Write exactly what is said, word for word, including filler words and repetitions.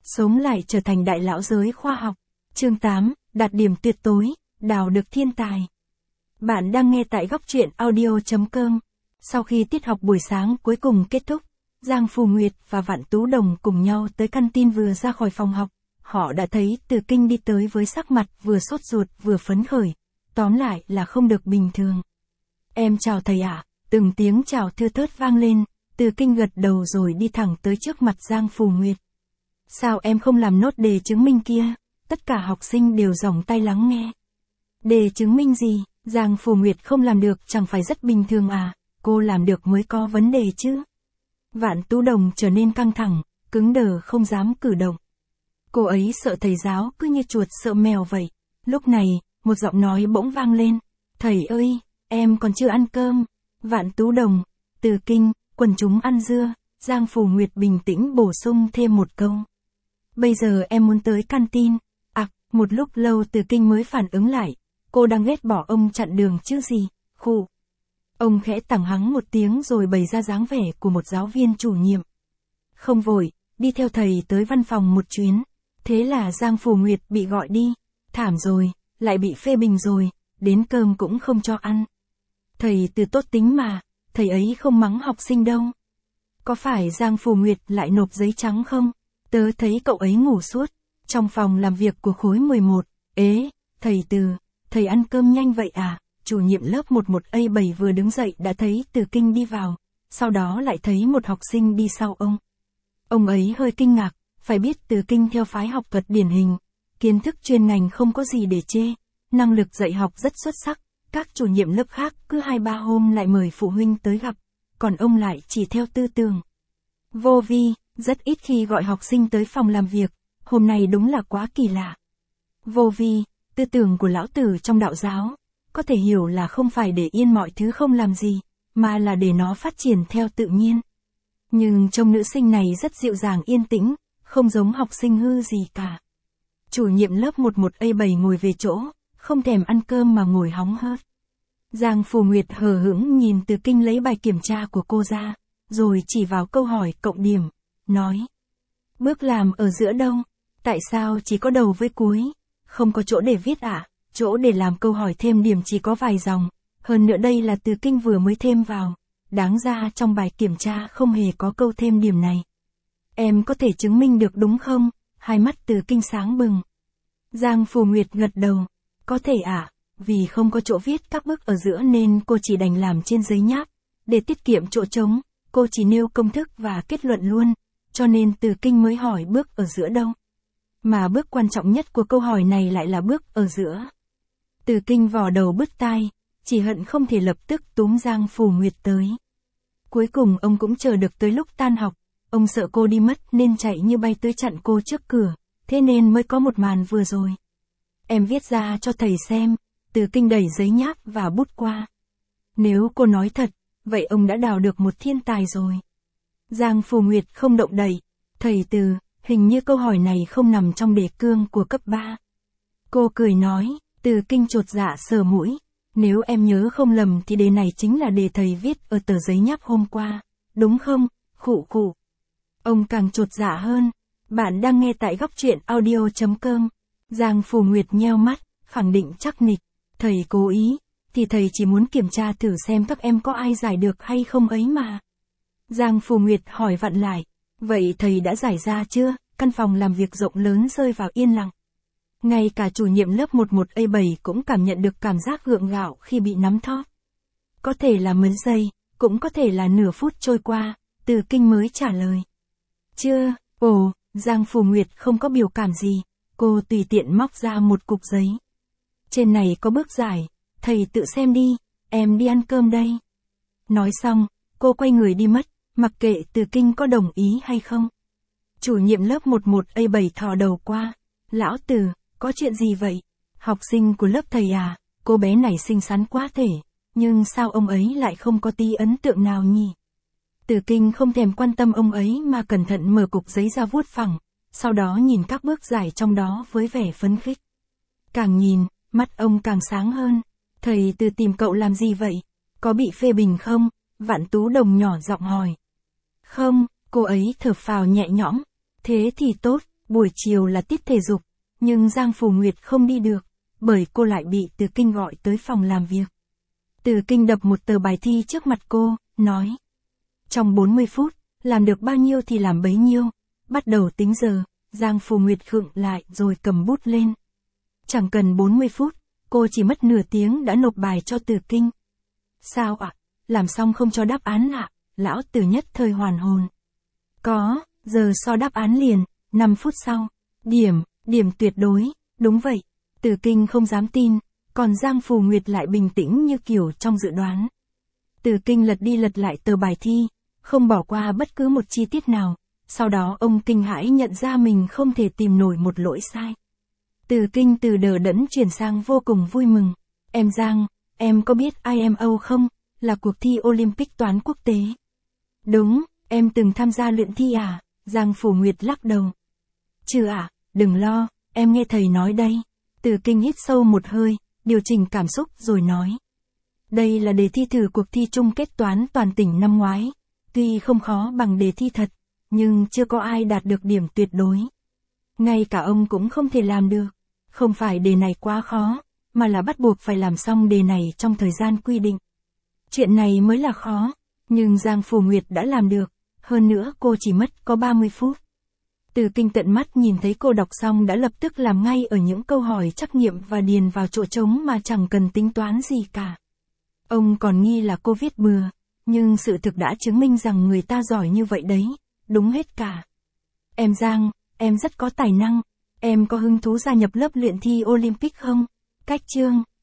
sống lại trở thành đại lão giới khoa học. Chương tám, đạt điểm tuyệt đối, đào được thiên tài. Bạn đang nghe tại góc truyện audio chấm com. Sau khi tiết học buổi sáng cuối cùng kết thúc, Giang Phù Nguyệt và Vạn Tú Đồng cùng nhau tới căn tin. Vừa ra khỏi phòng học, họ đã thấy Từ Kinh đi tới với sắc mặt vừa sốt ruột vừa phấn khởi. Tóm lại là không được bình thường. Em chào thầy ạ. À? Từng tiếng chào thưa thớt vang lên, Từ Kinh gật đầu rồi đi thẳng tới trước mặt Giang Phù Nguyệt. Sao em không làm nốt đề chứng minh kia? Tất cả học sinh đều giỏng tai lắng nghe. Đề chứng minh gì? Giang Phù Nguyệt không làm được chẳng phải rất bình thường à? Cô làm được mới có vấn đề chứ. Vạn Tú Đồng trở nên căng thẳng, cứng đờ không dám cử động. Cô ấy sợ thầy giáo cứ như chuột sợ mèo vậy. Lúc này, một giọng nói bỗng vang lên. Thầy ơi, em còn chưa ăn cơm. Vạn Tú Đồng, Từ Kinh, quần chúng ăn dưa. Giang Phù Nguyệt bình tĩnh bổ sung thêm một câu. Bây giờ em muốn tới canteen. À, một lúc lâu Từ Kinh mới phản ứng lại. Cô đang ghét bỏ ông chặn đường chứ gì. Khụ. Ông khẽ tằng hắng một tiếng rồi bày ra dáng vẻ của một giáo viên chủ nhiệm. Không vội, đi theo thầy tới văn phòng một chuyến. Thế là Giang Phù Nguyệt bị gọi đi. Thảm rồi, lại bị phê bình rồi, đến cơm cũng không cho ăn. Thầy Từ tốt tính mà, thầy ấy không mắng học sinh đâu. Có phải Giang Phù Nguyệt lại nộp giấy trắng không? Tớ thấy cậu ấy ngủ suốt, trong phòng làm việc của khối mười một. Ế, thầy Từ, thầy ăn cơm nhanh vậy à? Chủ nhiệm lớp mười một A bảy vừa đứng dậy đã thấy Từ Kinh đi vào, sau đó lại thấy một học sinh đi sau ông. Ông ấy hơi kinh ngạc, phải biết Từ Kinh theo phái học thuật điển hình, kiến thức chuyên ngành không có gì để chê, năng lực dạy học rất xuất sắc, các chủ nhiệm lớp khác cứ hai ba hôm lại mời phụ huynh tới gặp, còn ông lại chỉ theo tư tưởng. Vô vi, rất ít khi gọi học sinh tới phòng làm việc, hôm nay đúng là quá kỳ lạ. Vô vi, tư tưởng của lão tử trong đạo giáo, có thể hiểu là không phải để yên mọi thứ không làm gì, mà là để nó phát triển theo tự nhiên. Nhưng trông nữ sinh này rất dịu dàng yên tĩnh, không giống học sinh hư gì cả. Chủ nhiệm lớp mười một A bảy ngồi về chỗ, không thèm ăn cơm mà ngồi hóng hớt. Giang Phù Nguyệt hờ hững nhìn Từ Kinh lấy bài kiểm tra của cô ra, rồi chỉ vào câu hỏi cộng điểm, nói. Bước làm ở giữa đâu? Tại sao chỉ có đầu với cuối? Không có chỗ để viết ạ? À? Chỗ để làm câu hỏi thêm điểm chỉ có vài dòng. Hơn nữa đây là Từ Kinh vừa mới thêm vào. Đáng ra trong bài kiểm tra không hề có câu thêm điểm này. Em có thể chứng minh được đúng không? Hai mắt Từ Kinh sáng bừng. Giang Phù Nguyệt gật đầu. Có thể ạ. À? Vì không có chỗ viết các bước ở giữa nên cô chỉ đành làm trên giấy nháp. Để tiết kiệm chỗ trống, cô chỉ nêu công thức và kết luận luôn. Cho nên Từ Kinh mới hỏi bước ở giữa đâu. Mà bước quan trọng nhất của câu hỏi này lại là bước ở giữa. Từ Kinh vò đầu bứt tai, chỉ hận không thể lập tức túm Giang Phù Nguyệt tới. Cuối cùng ông cũng chờ được tới lúc tan học, ông sợ cô đi mất nên chạy như bay tới chặn cô trước cửa, thế nên mới có một màn vừa rồi. Em viết ra cho thầy xem. Từ Kinh đẩy giấy nháp và bút qua. Nếu cô nói thật, vậy ông đã đào được một thiên tài rồi. Giang Phù Nguyệt không động đậy. Thầy Từ, hình như câu hỏi này không nằm trong đề cương của cấp ba. Cô cười nói. Từ Kinh chột dạ sờ mũi. Nếu em nhớ không lầm thì đề này chính là đề thầy viết ở tờ giấy nháp hôm qua. Đúng không? Khụ khụ. Ông càng chột dạ hơn. Bạn đang nghe tại góc truyện audio chấm com. Giang Phù Nguyệt nheo mắt, khẳng định chắc nịch. Thầy cố ý, thì thầy chỉ muốn kiểm tra thử xem các em có ai giải được hay không ấy mà. Giang Phù Nguyệt hỏi vặn lại. Vậy thầy đã giải ra chưa? Căn phòng làm việc rộng lớn rơi vào yên lặng. Ngay cả chủ nhiệm lớp mười một A bảy cũng cảm nhận được cảm giác gượng gạo khi bị nắm thóp. Có thể là mấy giây, cũng có thể là nửa phút trôi qua, Từ Kinh mới trả lời. Chưa, ồ, Giang Phù Nguyệt không có biểu cảm gì, cô tùy tiện móc ra một cục giấy. Trên này có bước giải, thầy tự xem đi, em đi ăn cơm đây. Nói xong, cô quay người đi mất, mặc kệ Từ Kinh có đồng ý hay không. Chủ nhiệm lớp mười một A bảy thò đầu qua. Lão Từ, có chuyện gì vậy? Học sinh của lớp thầy à? Cô bé này xinh xắn quá thể, nhưng sao ông ấy lại không có tí ấn tượng nào nhỉ? Từ Kinh không thèm quan tâm ông ấy mà cẩn thận mở cục giấy ra vuốt phẳng, sau đó nhìn các bước giải trong đó với vẻ phấn khích. Càng nhìn, mắt ông càng sáng hơn. Thầy Từ tìm cậu làm gì vậy? Có bị phê bình không? Vạn Tú Đồng nhỏ giọng hỏi. Không, cô ấy thở phào nhẹ nhõm. Thế thì tốt, Buổi chiều là tiết thể dục, nhưng Giang Phủ Nguyệt không đi được, bởi cô lại bị Từ Kinh gọi tới phòng làm việc. Từ Kinh đập một tờ bài thi trước mặt cô, nói. Trong bốn mươi phút, làm được bao nhiêu thì làm bấy nhiêu, bắt đầu tính giờ. Giang Phủ Nguyệt khựng lại rồi cầm bút lên. Chẳng cần bốn mươi phút, cô chỉ mất nửa tiếng đã nộp bài cho Từ Kinh. Sao ạ? À? Làm xong không cho đáp án ạ? À? Lão Từ nhất thời hoàn hồn. Có, giờ so đáp án liền, năm phút sau. Điểm, điểm tuyệt đối, đúng vậy. Từ Kinh không dám tin, còn Giang Phủ Nguyệt lại bình tĩnh như kiểu trong dự đoán. Từ Kinh lật đi lật lại tờ bài thi, không bỏ qua bất cứ một chi tiết nào. Sau đó ông kinh hãi nhận ra mình không thể tìm nổi một lỗi sai. Từ Kinh từ đờ đẫn chuyển sang vô cùng vui mừng. Em Giang, em có biết I M O không? Là cuộc thi Olympic toán quốc tế. Đúng, em từng tham gia luyện thi à? Giang Phủ Nguyệt lắc đầu. Chưa ạ, à, đừng lo, em nghe thầy nói đây. Từ Kinh hít sâu một hơi, điều chỉnh cảm xúc rồi nói. Đây là đề thi thử cuộc thi chung kết toán toàn tỉnh năm ngoái. Tuy không khó bằng đề thi thật, nhưng chưa có ai đạt được điểm tuyệt đối. Ngay cả ông cũng không thể làm được. Không phải đề này quá khó, mà là bắt buộc phải làm xong đề này trong thời gian quy định. Chuyện này mới là khó, nhưng Giang Phủ Nguyệt đã làm được, hơn nữa cô chỉ mất có ba mươi phút. Từ Kinh tận mắt nhìn thấy cô đọc xong đã lập tức làm ngay ở những câu hỏi trắc nghiệm và điền vào chỗ trống mà chẳng cần tính toán gì cả. Ông còn nghi là cô viết bừa, nhưng sự thực đã chứng minh rằng người ta giỏi như vậy đấy, đúng hết cả. Em Giang, em rất có tài năng, em có hứng thú gia nhập lớp luyện thi Olympic không? Cách chương